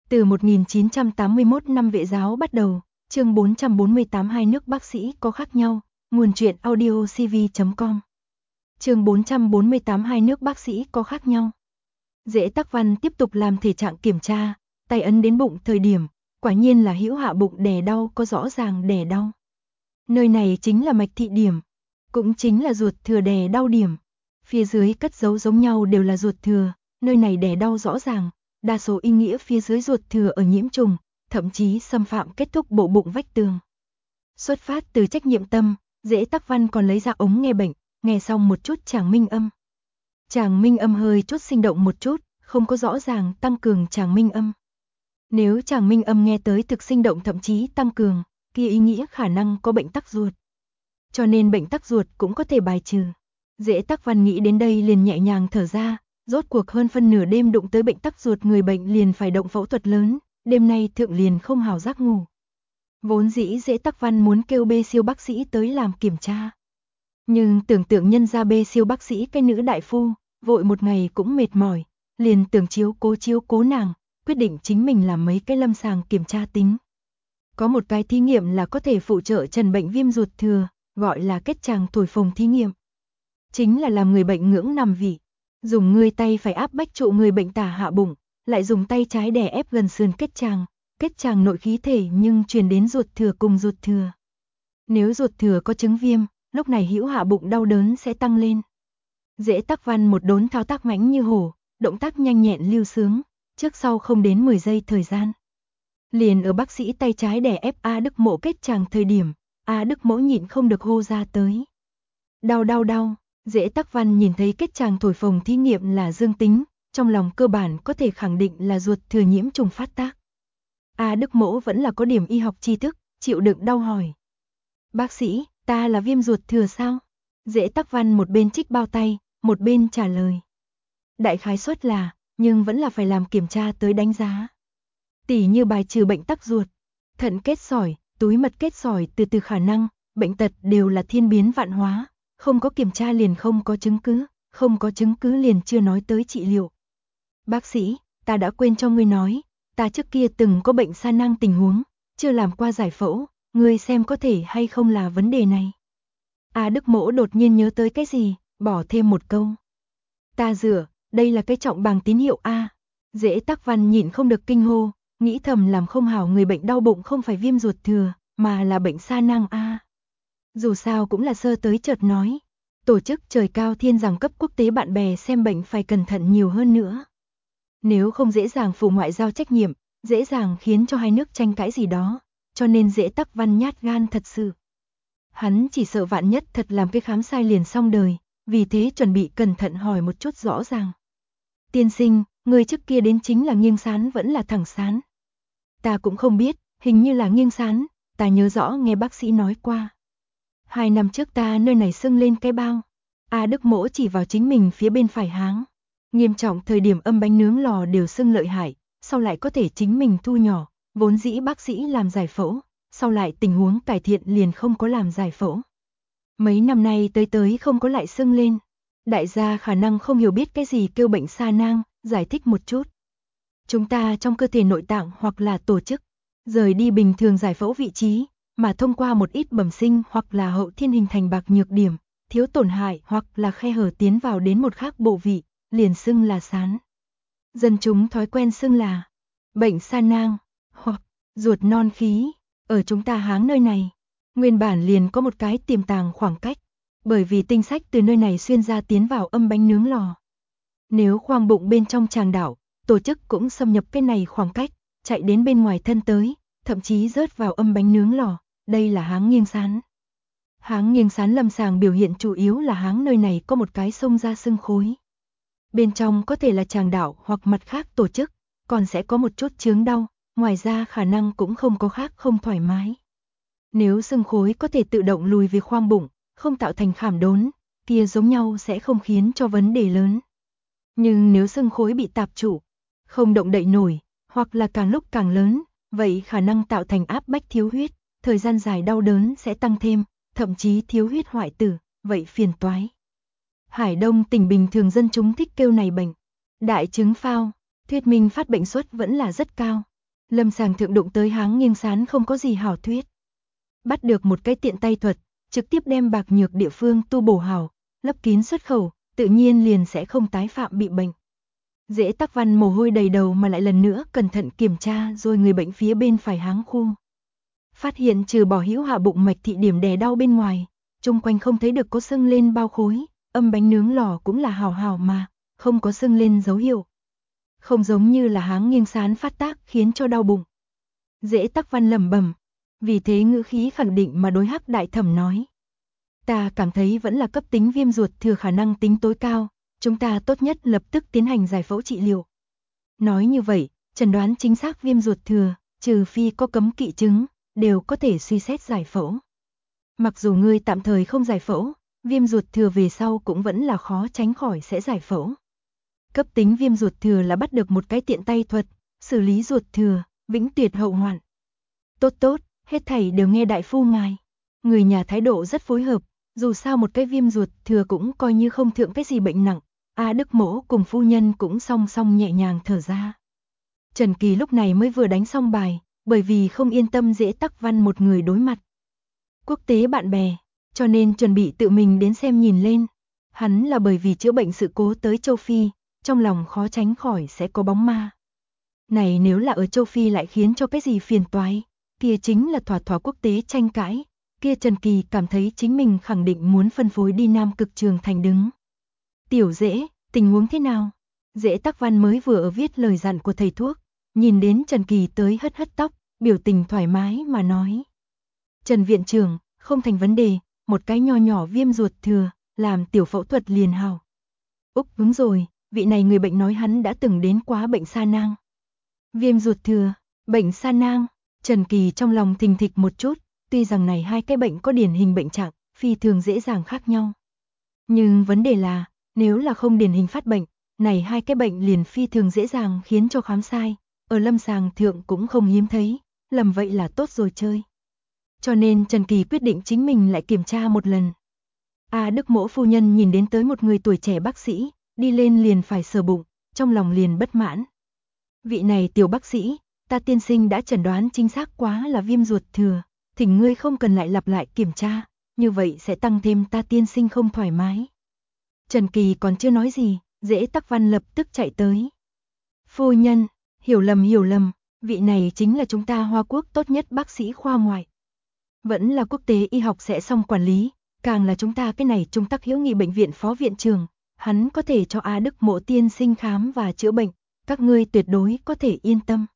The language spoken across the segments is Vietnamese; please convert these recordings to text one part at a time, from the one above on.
Từ 1981 năm Vệ giáo bắt đầu, chương 448 hai nước bác sĩ có khác nhau, nguồn truyện audio cv.com. Chương 448 hai nước bác sĩ có khác nhau. Dễ Tắc Văn tiếp tục làm thể trạng kiểm tra, tay ấn đến bụng thời điểm, quả nhiên là hữu hạ bụng đè đau, có rõ ràng đè đau. Nơi này chính là mạch thị điểm, cũng chính là ruột thừa đè đau điểm. Phía dưới cất dấu giống nhau đều là ruột thừa, nơi này đè đau rõ ràng. Đa số ý nghĩa phía dưới ruột thừa ở nhiễm trùng, thậm chí xâm phạm kết thúc bộ bụng vách tường. Xuất phát từ trách nhiệm tâm, Dễ Tắc Văn còn lấy ra ống nghe bệnh, nghe xong một chút tràng minh âm. Tràng minh âm hơi chút sinh động một chút, không có rõ ràng tăng cường tràng minh âm. Nếu tràng minh âm nghe tới thực sinh động thậm chí tăng cường, kia ý nghĩa khả năng có bệnh tắc ruột. Cho nên bệnh tắc ruột cũng có thể bài trừ. Dễ Tắc Văn nghĩ đến đây liền nhẹ nhàng thở ra. Rốt cuộc hơn phân nửa đêm đụng tới bệnh tắc ruột, người bệnh liền phải động phẫu thuật lớn, đêm nay thượng liền không hào giác ngủ. Vốn dĩ Dễ Tắc Văn muốn kêu bê siêu bác sĩ tới làm kiểm tra. Nhưng tưởng tượng nhân ra bê siêu bác sĩ cái nữ đại phu, vội một ngày cũng mệt mỏi, liền tưởng chiếu cố nàng, quyết định chính mình làm mấy cái lâm sàng kiểm tra tính. Có một cái thí nghiệm là có thể phụ trợ trần bệnh viêm ruột thừa, gọi là kết tràng thổi phồng thí nghiệm. Chính là làm người bệnh ngưỡng nằm vị. Dùng người tay phải áp bách trụ người bệnh tả hạ bụng, lại dùng tay trái đè ép gần sườn kết tràng nội khí thể nhưng truyền đến ruột thừa cùng ruột thừa. Nếu ruột thừa có chứng viêm, lúc này hữu hạ bụng đau đớn sẽ tăng lên. Dễ Tắc Văn một đốn thao tác mãnh như hổ, động tác nhanh nhẹn lưu sướng, trước sau không đến 10 giây thời gian. Liền ở bác sĩ tay trái đè ép A Đức Mỗ kết tràng thời điểm, A Đức Mỗ nhịn không được hô ra tới. Đau. Dễ Tắc Văn nhìn thấy kết tràng thổi phồng thí nghiệm là dương tính, trong lòng cơ bản có thể khẳng định là ruột thừa nhiễm trùng phát tác. A Đức Mỗ vẫn là có điểm y học tri thức, chịu đựng đau hỏi. Bác sĩ, ta là viêm ruột thừa sao? Dễ Tắc Văn một bên trích bao tay, một bên trả lời. Đại khái suất là, nhưng vẫn là phải làm kiểm tra tới đánh giá. Tỉ như bài trừ bệnh tắc ruột, thận kết sỏi, túi mật kết sỏi từ khả năng, bệnh tật đều là thiên biến vạn hóa. Không có kiểm tra liền không có chứng cứ, không có chứng cứ liền chưa nói tới trị liệu. Bác sĩ, ta đã quên cho ngươi nói, ta trước kia từng có bệnh sa nang tình huống, chưa làm qua giải phẫu, ngươi xem có thể hay không là vấn đề này. A Đức Mỗ đột nhiên nhớ tới cái gì, bỏ thêm một câu. Ta rửa, đây là cái trọng bằng tín hiệu A. Dễ Tắc Văn nhịn không được kinh hô, nghĩ thầm làm không hảo người bệnh đau bụng không phải viêm ruột thừa, mà là bệnh sa nang A. Dù sao cũng là sơ tới chợt nói. Tổ chức trời cao thiên giảng cấp quốc tế bạn bè xem bệnh phải cẩn thận nhiều hơn nữa. Nếu không dễ dàng phụ ngoại giao trách nhiệm, dễ dàng khiến cho hai nước tranh cãi gì đó, cho nên Dễ Tắc Văn nhát gan thật sự. Hắn chỉ sợ vạn nhất thật làm cái khám sai liền xong đời, vì thế chuẩn bị cẩn thận hỏi một chút rõ ràng. Tiên sinh, người trước kia đến chính là nghiêng sán vẫn là thẳng sán? Ta cũng không biết, hình như là nghiêng sán, ta nhớ rõ nghe bác sĩ nói qua. 2 năm trước ta nơi này sưng lên cái bao. A Đức Mỗ chỉ vào chính mình phía bên phải háng. Nghiêm trọng thời điểm âm bánh nướng lò đều sưng lợi hại, sau lại có thể chính mình thu nhỏ, vốn dĩ bác sĩ làm giải phẫu, sau lại tình huống cải thiện liền không có làm giải phẫu. Mấy năm nay tới không có lại sưng lên. Đại gia khả năng không hiểu biết cái gì kêu bệnh sa nang, giải thích một chút. Chúng ta trong cơ thể nội tạng hoặc là tổ chức, rời đi bình thường giải phẫu vị trí, mà thông qua một ít bẩm sinh hoặc là hậu thiên hình thành bạc nhược điểm, thiếu tổn hại hoặc là khe hở tiến vào đến một khác bộ vị, liền xưng là sán. Dân chúng thói quen xưng là bệnh sa nang hoặc ruột non khí. Ở chúng ta háng nơi này, nguyên bản liền có một cái tiềm tàng khoảng cách, bởi vì tinh sách từ nơi này xuyên ra tiến vào âm bánh nướng lò. Nếu khoang bụng bên trong tràng đảo, tổ chức cũng xâm nhập cái này khoảng cách, chạy đến bên ngoài thân tới, thậm chí rớt vào âm bánh nướng lò. Đây là háng nghiêng sán. Háng nghiêng sán lâm sàng biểu hiện chủ yếu là háng nơi này có một cái xông ra sưng khối. Bên trong có thể là tràng đảo hoặc mặt khác tổ chức, còn sẽ có một chút chướng đau, ngoài ra khả năng cũng không có khác không thoải mái. Nếu sưng khối có thể tự động lùi về khoang bụng, không tạo thành khảm đốn, kia giống nhau sẽ không khiến cho vấn đề lớn. Nhưng nếu sưng khối bị tạp trụ, không động đậy nổi, hoặc là càng lúc càng lớn, vậy khả năng tạo thành áp bách thiếu huyết. Thời gian dài đau đớn sẽ tăng thêm, thậm chí thiếu huyết hoại tử, vậy phiền toái. Hải Đông tỉnh bình thường dân chúng thích kêu này bệnh đại chứng phao, thuyết minh phát bệnh suất vẫn là rất cao, Lâm Sàng Thượng đụng tới Háng Nghiêng Sán không có gì hảo thuyết. Bắt được một cái tiện tay thuật, trực tiếp đem bạc nhược địa phương tu bổ hảo, lấp kín xuất khẩu, tự nhiên liền sẽ không tái phạm bị bệnh. Dễ Tắc Văn mồ hôi đầy đầu mà lại lần nữa cẩn thận kiểm tra rồi người bệnh phía bên phải háng khu. Phát hiện trừ bỏ hữu hạ bụng mạch thị điểm đè đau bên ngoài, chung quanh không thấy được có sưng lên bao khối, âm bánh nướng lò cũng là hảo hảo mà, không có sưng lên dấu hiệu. Không giống như là Háng Nghiêng Sán phát tác khiến cho đau bụng. Dễ Tắc Văn lẩm bẩm, vì thế ngữ khí khẳng định mà đối Hắc Đại Thẩm nói. Ta cảm thấy vẫn là cấp tính viêm ruột thừa khả năng tính tối cao, chúng ta tốt nhất lập tức tiến hành giải phẫu trị liệu. Nói như vậy, chẩn đoán chính xác viêm ruột thừa, trừ phi có cấm kỵ chứng, đều có thể suy xét giải phẫu. Mặc dù ngươi tạm thời không giải phẫu, viêm ruột thừa về sau cũng vẫn là khó tránh khỏi sẽ giải phẫu. Cấp tính viêm ruột thừa là bắt được một cái tiện tay thuật, xử lý ruột thừa, vĩnh tuyệt hậu hoạn. Tốt tốt, hết thảy đều nghe đại phu ngài. Người nhà thái độ rất phối hợp, dù sao một cái viêm ruột thừa cũng coi như không thượng cái gì bệnh nặng. Đức Mỗ cùng phu nhân cũng song song nhẹ nhàng thở ra. Trần Kỳ lúc này mới vừa đánh xong bài, bởi vì không yên tâm Dễ Tắc Văn một người đối mặt quốc tế bạn bè, cho nên chuẩn bị tự mình đến xem nhìn lên. Hắn là bởi vì chữa bệnh sự cố tới châu Phi, trong lòng khó tránh khỏi sẽ có bóng ma. Này nếu là ở châu Phi lại khiến cho cái gì phiền toái, kia chính là thỏa thỏa quốc tế tranh cãi, kia Trần Kỳ cảm thấy chính mình khẳng định muốn phân phối đi Nam Cực Trường Thành đứng. Tiểu Dễ, tình huống thế nào? Dễ Tắc Văn mới vừa ở viết lời dặn của thầy thuốc, nhìn đến Trần Kỳ tới hất hất tóc, biểu tình thoải mái mà nói. Trần viện trưởng, không thành vấn đề, một cái nho nhỏ viêm ruột thừa, làm tiểu phẫu thuật liền hào. Úc đúng rồi, vị này người bệnh nói hắn đã từng đến quá bệnh sa nang. Viêm ruột thừa, bệnh sa nang, Trần Kỳ trong lòng thình thịch một chút, tuy rằng này hai cái bệnh có điển hình bệnh trạng, phi thường dễ dàng khác nhau. Nhưng vấn đề là, nếu là không điển hình phát bệnh, này hai cái bệnh liền phi thường dễ dàng khiến cho khám sai, ở lâm sàng thượng cũng không hiếm thấy, lầm vậy là tốt rồi chơi. Cho nên Trần Kỳ quyết định chính mình lại kiểm tra một lần. Đức Mỗ phu nhân nhìn đến tới một người tuổi trẻ bác sĩ, đi lên liền phải sờ bụng, trong lòng liền bất mãn. Vị này tiểu bác sĩ, ta tiên sinh đã chẩn đoán chính xác quá là viêm ruột thừa, thỉnh ngươi không cần lại lặp lại kiểm tra, như vậy sẽ tăng thêm ta tiên sinh không thoải mái. Trần Kỳ còn chưa nói gì, Dễ Tắc Văn lập tức chạy tới. Phu nhân, hiểu lầm, vị này chính là chúng ta Hoa Quốc tốt nhất bác sĩ khoa ngoại. Vẫn là quốc tế y học sẽ xong quản lý, càng là chúng ta cái này Trung Tắc Hữu Nghị bệnh viện phó viện trưởng, hắn có thể cho Đức Mỗ tiên sinh khám và chữa bệnh, các ngươi tuyệt đối có thể yên tâm.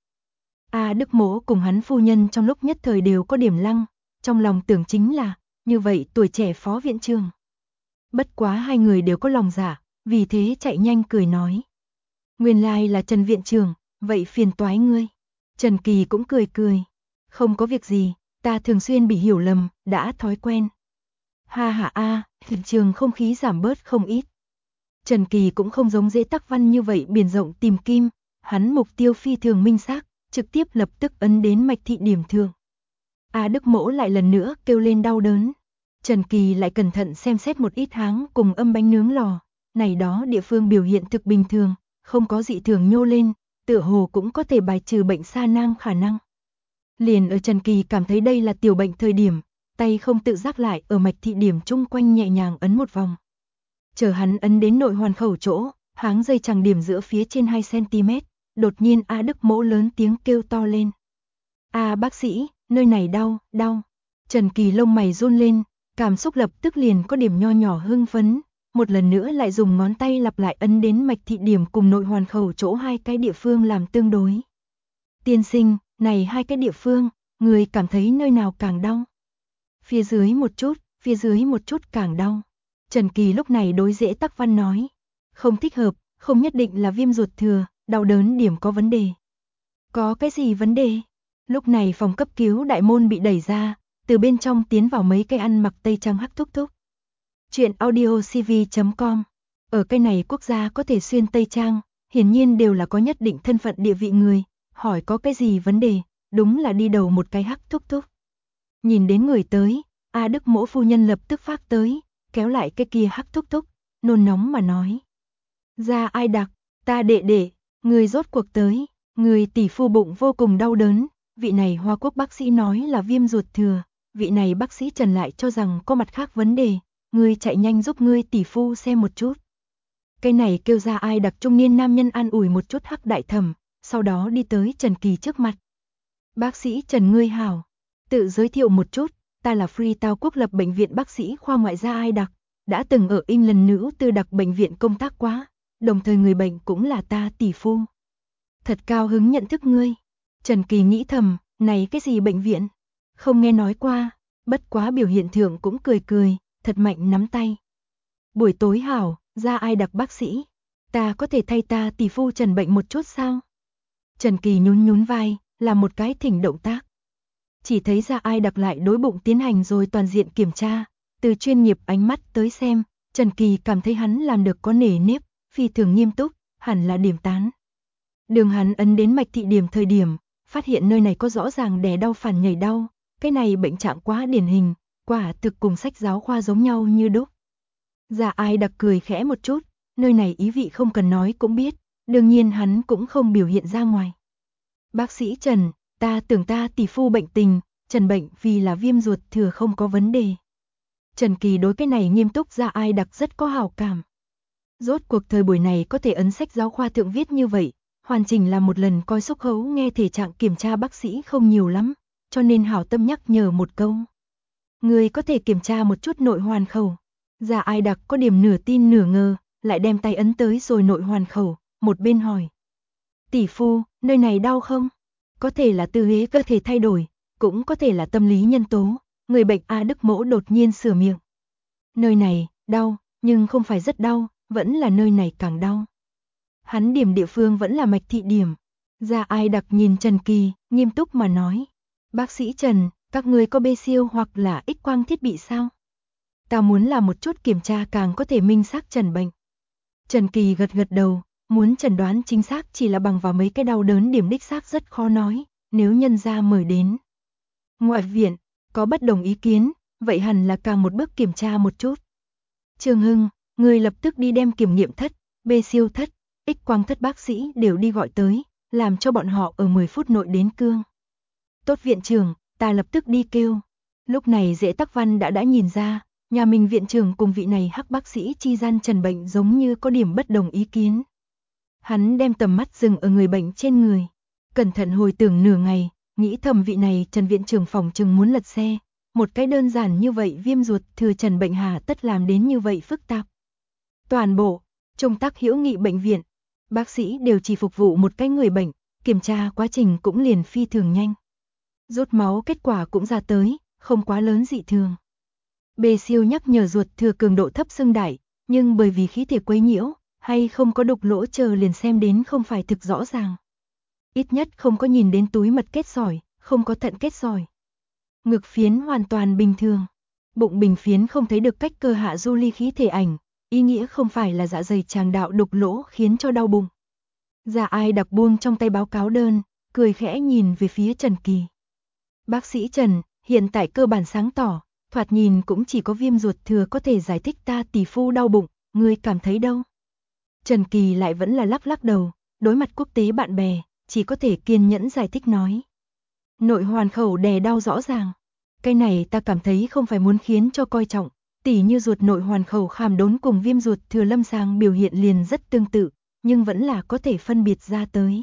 Đức Mỗ cùng hắn phu nhân trong lúc nhất thời đều có điểm lăng, trong lòng tưởng chính là, như vậy tuổi trẻ phó viện trưởng. Bất quá hai người đều có lòng dạ, vì thế chạy nhanh cười nói. Nguyên lai là Trần viện trưởng, vậy phiền toái ngươi. Trần Kỳ cũng cười. Không có việc gì, ta thường xuyên bị hiểu lầm, đã thói quen. Hiện trường không khí giảm bớt không ít. Trần Kỳ cũng không giống Dễ Tắc Văn như vậy biển rộng tìm kim, hắn mục tiêu phi thường minh xác, trực tiếp lập tức ấn đến mạch thị điểm thượng. Đức Mỗ lại lần nữa kêu lên đau đớn. Trần Kỳ lại cẩn thận xem xét một ít háng cùng âm bánh nướng lò, này đó địa phương biểu hiện thực bình thường, không có dị thường nhô lên, tựa hồ cũng có thể bài trừ bệnh sa nang khả năng. Liền ở Trần Kỳ cảm thấy đây là tiểu bệnh thời điểm, tay không tự giác lại ở mạch thị điểm chung quanh nhẹ nhàng ấn một vòng. Chờ hắn ấn đến nội hoàn khẩu chỗ, háng dây chằng điểm giữa phía trên 2 cm, đột nhiên Đức Mỗ lớn tiếng kêu to lên. Bác sĩ, nơi này đau. Trần Kỳ lông mày run lên, cảm xúc lập tức liền có điểm nho nhỏ hưng phấn, một lần nữa lại dùng ngón tay lặp lại ấn đến mạch thị điểm cùng nội hoàn khẩu chỗ hai cái địa phương làm tương đối. Tiên sinh, này hai cái địa phương, người cảm thấy nơi nào càng đau? Phía dưới một chút càng đau. Trần Kỳ lúc này đối Dễ Tắc Văn nói, không thích hợp, không nhất định là viêm ruột thừa, đau đớn điểm có vấn đề. Có cái gì vấn đề? Lúc này phòng cấp cứu đại môn bị đẩy ra, từ bên trong tiến vào mấy cái ăn mặc tây trang hắc thúc thúc. Chuyện audiocv.com. Ở cái này quốc gia có thể xuyên tây trang, hiển nhiên đều là có nhất định thân phận địa vị người, hỏi có cái gì vấn đề, đúng là đi đầu một cái hắc thúc thúc. Nhìn đến người tới, Đức Mỗ phu nhân lập tức phác tới, kéo lại cái kia hắc thúc thúc, nôn nóng mà nói. Ra ai đặc, ta đệ, người rốt cuộc tới, Người tỷ phu bụng vô cùng đau đớn, vị này Hoa Quốc bác sĩ nói là viêm ruột thừa, vị này bác sĩ Trần lại cho rằng có mặt khác vấn đề, ngươi chạy nhanh giúp ngươi tỷ phu xem một chút. Cái này kêu ra ai đặc trung niên nam nhân an ủi một chút Hắc đại thẩm, sau đó đi tới Trần Kỳ trước mặt. Bác sĩ Trần ngươi hảo, tự giới thiệu một chút, ta là Freetown quốc lập bệnh viện bác sĩ khoa ngoại gia ai đặc, đã từng ở England nữ tư đặc bệnh viện công tác quá, đồng thời người bệnh cũng là ta tỷ phu. Thật cao hứng nhận thức ngươi. Trần Kỳ nghĩ thầm, này cái gì bệnh viện? Không nghe nói qua, bất quá biểu hiện thượng cũng cười cười, thật mạnh nắm tay. Buổi tối hảo, ra ai đặc bác sĩ, ta có thể thay ta tỷ phu Trần bệnh một chút sao? Trần Kỳ nhún nhún vai, làm một cái thỉnh động tác. Chỉ thấy ra ai đặc lại đối bụng tiến hành rồi toàn diện kiểm tra, từ chuyên nghiệp ánh mắt tới xem, Trần Kỳ cảm thấy hắn làm được có nề nếp, phi thường nghiêm túc, hẳn là điểm tán. Đường hắn ấn đến mạch thị điểm thời điểm, phát hiện nơi này có rõ ràng đè đau phản nhảy đau, cái này bệnh trạng quá điển hình, quả thực cùng sách giáo khoa giống nhau như đúc. Dạ ai đặc cười khẽ một chút, nơi này ý vị không cần nói cũng biết, đương nhiên hắn cũng không biểu hiện ra ngoài. Bác sĩ Trần, ta tưởng ta tỷ phu bệnh tình, Trần bệnh vì là viêm ruột thừa không có vấn đề. Trần Kỳ đối cái này nghiêm túc ra ai đặc rất có hảo cảm. Rốt cuộc thời buổi này có thể ấn sách giáo khoa thượng viết như vậy, hoàn chỉnh là một lần coi xúc hấu nghe thể trạng kiểm tra bác sĩ không nhiều lắm, cho nên hảo tâm nhắc nhở một câu. Người có thể kiểm tra một chút nội hoàn khẩu. Dạ ai đặc có điểm nửa tin nửa ngờ, lại đem tay ấn tới rồi nội hoàn khẩu, một bên hỏi. Tỷ phu, nơi này đau không? Có thể là tư thế cơ thể thay đổi, cũng có thể là tâm lý nhân tố, người bệnh A Đức Mỗ đột nhiên sửa miệng. Nơi này, đau, nhưng không phải rất đau, vẫn là nơi này càng đau. Hắn điểm địa phương vẫn là mạch thị điểm. Dạ ai đặc nhìn Trần Kỳ, nghiêm túc mà nói. Bác sĩ Trần, các người có bê siêu hoặc là X quang thiết bị sao? Ta muốn làm một chút kiểm tra càng có thể minh xác trần bệnh. Trần Kỳ gật gật đầu, muốn chẩn đoán chính xác chỉ là bằng vào mấy cái đau đớn điểm đích xác rất khó nói, nếu nhân ra mời đến. Ngoại viện, có bất đồng ý kiến, vậy hẳn là càng một bước kiểm tra một chút. Trương Hưng, người lập tức đi đem kiểm nghiệm thất, bê siêu thất, X quang thất bác sĩ đều đi gọi tới, làm cho bọn họ ở 10 phút nội đến cương. Tốt viện trưởng, ta lập tức đi kêu. Lúc này Dễ Tắc Văn đã nhìn ra, nhà mình viện trưởng cùng vị này Hắc bác sĩ chi gian trần bệnh giống như có điểm bất đồng ý kiến. Hắn đem tầm mắt dừng ở người bệnh trên người, cẩn thận hồi tưởng nửa ngày, nghĩ thầm vị này Trần viện trưởng phòng chừng muốn lật xe, một cái đơn giản như vậy viêm ruột thừa trần bệnh hà tất làm đến như vậy phức tạp. Toàn bộ Trung Tác Hữu Nghị bệnh viện, bác sĩ đều chỉ phục vụ một cái người bệnh, kiểm tra quá trình cũng liền phi thường nhanh. Rút máu kết quả cũng ra tới, không quá lớn dị thường. Bê siêu nhắc nhở ruột thừa cường độ thấp xưng đại, nhưng bởi vì khí thể quấy nhiễu, hay không có đục lỗ chờ liền xem đến không phải thực rõ ràng. Ít nhất không có nhìn đến túi mật kết sỏi, không có thận kết sỏi. Ngực phiến hoàn toàn bình thường. Bụng bình phiến không thấy được cách cơ hạ du ly khí thể ảnh, ý nghĩa không phải là dạ dày tràng đạo đục lỗ khiến cho đau bụng. Dạ ai đặc buông trong tay báo cáo đơn, cười khẽ nhìn về phía Trần Kỳ. Bác sĩ Trần, hiện tại cơ bản sáng tỏ, thoạt nhìn cũng chỉ có viêm ruột thừa có thể giải thích ta tỷ phu đau bụng, ngươi cảm thấy đâu? Trần Kỳ lại vẫn là lắc lắc đầu, đối mặt quốc tế bạn bè, chỉ có thể kiên nhẫn giải thích nói. Nội hoàn khẩu đè đau rõ ràng, cái này ta cảm thấy không phải muốn khiến cho coi trọng, tỉ như ruột nội hoàn khẩu khảm đốn cùng viêm ruột thừa lâm sàng biểu hiện liền rất tương tự, nhưng vẫn là có thể phân biệt ra tới.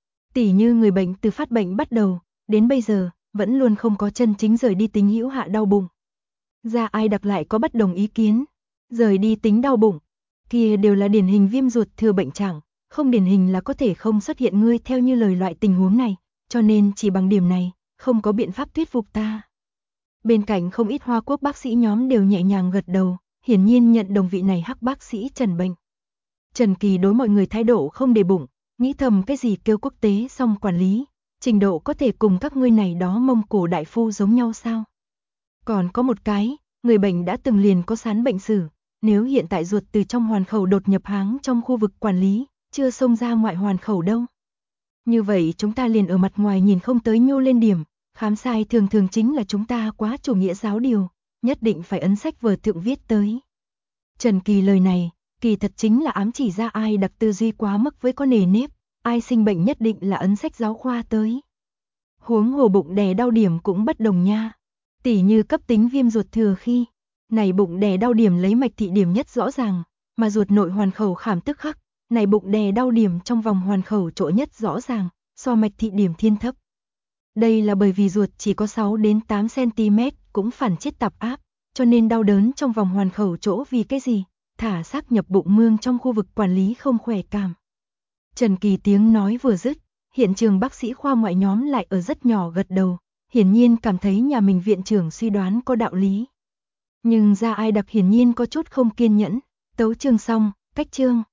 Tỉ như người bệnh từ phát bệnh bắt đầu, đến bây giờ, vẫn luôn không có chân chính rời đi tính hữu hạ đau bụng. Ra ai đặc lại có bất đồng ý kiến, rời đi tính đau bụng, kia đều là điển hình viêm ruột thừa bệnh trạng, không điển hình là có thể không xuất hiện ngươi theo như lời loại tình huống này, cho nên chỉ bằng điểm này, không có biện pháp thuyết phục ta. Bên cạnh không ít Hoa Quốc bác sĩ nhóm đều nhẹ nhàng gật đầu, hiển nhiên nhận đồng vị này Hắc bác sĩ Trần bệnh. Trần Kỳ đối mọi người thái độ không để bụng, nghĩ thầm cái gì kêu quốc tế xong quản lý, trình độ có thể cùng các ngươi này đó Mông Cổ đại phu giống nhau sao? Còn có một cái, người bệnh đã từng liền có sán bệnh sử, nếu hiện tại ruột từ trong hoàn khẩu đột nhập háng trong khu vực quản lý, chưa xông ra ngoại hoàn khẩu đâu. Như vậy chúng ta liền ở mặt ngoài nhìn không tới nhô lên điểm, khám sai thường thường chính là chúng ta quá chủ nghĩa giáo điều, nhất định phải ấn sách vở thượng viết tới. Trần Kỳ lời này, kỳ thật chính là ám chỉ ra ai đặc tư duy quá mức với có nề nếp, ai sinh bệnh nhất định là ấn sách giáo khoa tới. Huống hồ bụng đè đau điểm cũng bất đồng nha. Tỉ như cấp tính viêm ruột thừa khi, này bụng đè đau điểm lấy mạch thị điểm nhất rõ ràng, mà ruột nội hoàn khẩu khảm tức khắc, này bụng đè đau điểm trong vòng hoàn khẩu chỗ nhất rõ ràng, so mạch thị điểm thiên thấp. Đây là bởi vì ruột chỉ có 6 đến 8 cm cũng phản chiết tạp áp, cho nên đau đớn trong vòng hoàn khẩu chỗ vì cái gì? Thả xác nhập bụng mương trong khu vực quản lý không khỏe cảm. Trần Kỳ tiếng nói vừa dứt, hiện trường bác sĩ khoa ngoại nhóm lại ở rất nhỏ gật đầu, hiển nhiên cảm thấy nhà mình viện trưởng suy đoán có đạo lý. Nhưng ra ai đặc hiển nhiên có chút không kiên nhẫn, tấu chương xong, cách chương.